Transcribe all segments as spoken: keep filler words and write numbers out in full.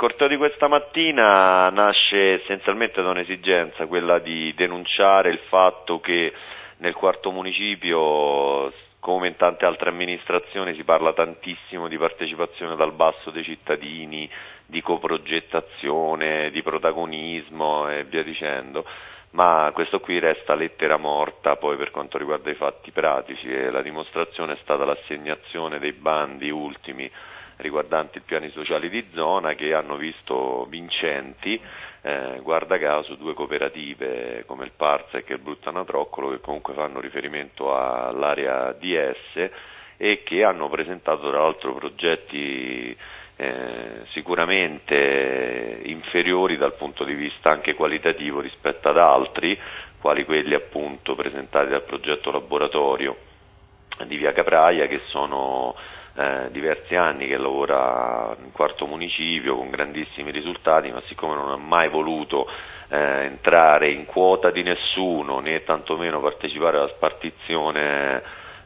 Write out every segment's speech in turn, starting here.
corteo di questa mattina nasce essenzialmente da un'esigenza, quella di denunciare il fatto che nel quarto municipio, come in tante altre amministrazioni, si parla tantissimo di partecipazione dal basso dei cittadini, di coprogettazione, di protagonismo e via dicendo, ma questo qui resta lettera morta poi per quanto riguarda i fatti pratici, e la dimostrazione è stata l'assegnazione dei bandi ultimi riguardanti i piani sociali di zona, che hanno visto vincenti, eh, guarda caso, due cooperative come il Parsec e il Bruttanatroccolo, che comunque fanno riferimento all'area D S e che hanno presentato tra l'altro progetti eh, sicuramente inferiori dal punto di vista anche qualitativo rispetto ad altri, quali quelli appunto presentati dal progetto laboratorio di Via Capraia, che sono Eh, diversi anni che lavora in quarto municipio con grandissimi risultati, ma siccome non ha mai voluto eh, entrare in quota di nessuno né tantomeno partecipare alla spartizione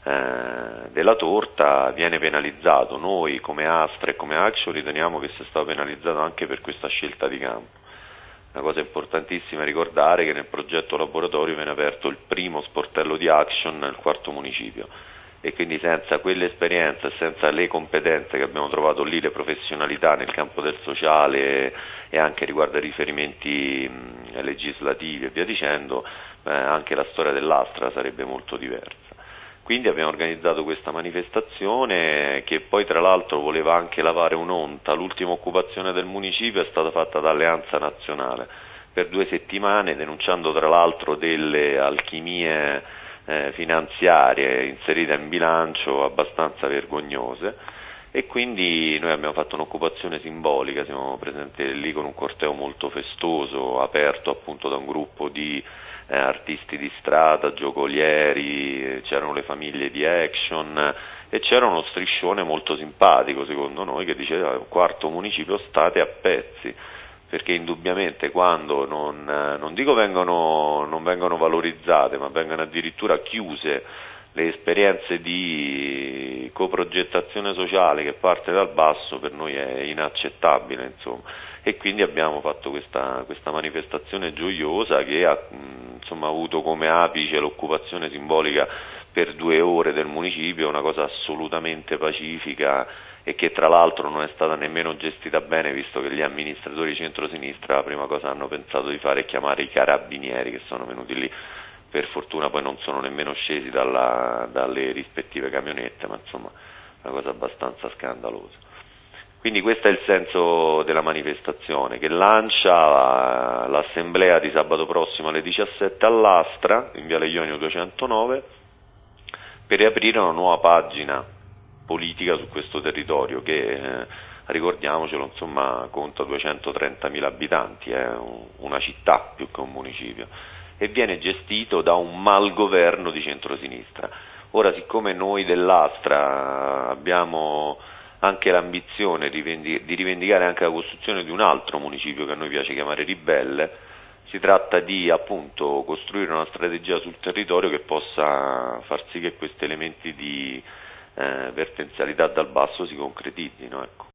eh, della torta, viene penalizzato. Noi come Astra e come Action riteniamo che sia stato penalizzato anche per questa scelta di campo. Una cosa importantissima è ricordare che nel progetto laboratorio viene aperto il primo sportello di Action nel quarto municipio, e quindi senza quell'esperienza e senza le competenze che abbiamo trovato lì, le professionalità nel campo del sociale e anche riguardo ai riferimenti mh, legislativi e via dicendo, eh, anche la storia dell'Astra sarebbe molto diversa. Quindi abbiamo organizzato questa manifestazione, che poi tra l'altro voleva anche lavare un'onta. L'ultima occupazione del municipio è stata fatta da Alleanza Nazionale per due settimane, denunciando tra l'altro delle alchimie Eh, finanziarie inserite in bilancio abbastanza vergognose, e quindi noi abbiamo fatto un'occupazione simbolica. Siamo presenti lì con un corteo molto festoso, aperto appunto da un gruppo di eh, artisti di strada, giocolieri, c'erano le famiglie di Action e c'era uno striscione molto simpatico secondo noi che diceva: quarto municipio, state a pezzi. Perché indubbiamente quando non, non dico vengono, non vengono valorizzate, ma vengono addirittura chiuse le esperienze di coprogettazione sociale che parte dal basso, per noi è inaccettabile, insomma. E quindi abbiamo fatto questa, questa manifestazione gioiosa che ha insomma, avuto come apice l'occupazione simbolica per due ore del municipio, una cosa assolutamente pacifica, e che tra l'altro non è stata nemmeno gestita bene, visto che gli amministratori di centrosinistra la prima cosa hanno pensato di fare è chiamare i carabinieri, che sono venuti lì. Per fortuna poi non sono nemmeno scesi dalla, dalle rispettive camionette, ma insomma una cosa abbastanza scandalosa. Quindi questo è il senso della manifestazione, che lancia l'assemblea di sabato prossimo alle diciassette all'Astra, in Viale Ionio duecentonove, per riaprire una nuova pagina politica su questo territorio che, eh, ricordiamocelo, insomma, conta duecentotrentamila abitanti, è un, una città più che un municipio, e viene gestito da un malgoverno di centrosinistra. Ora, siccome noi dell'Astra abbiamo anche l'ambizione di rivendicare anche la costruzione di un altro municipio che a noi piace chiamare ribelle, si tratta di appunto costruire una strategia sul territorio che possa far sì che questi elementi di eh, vertenzialità dal basso si concretizzino, ecco.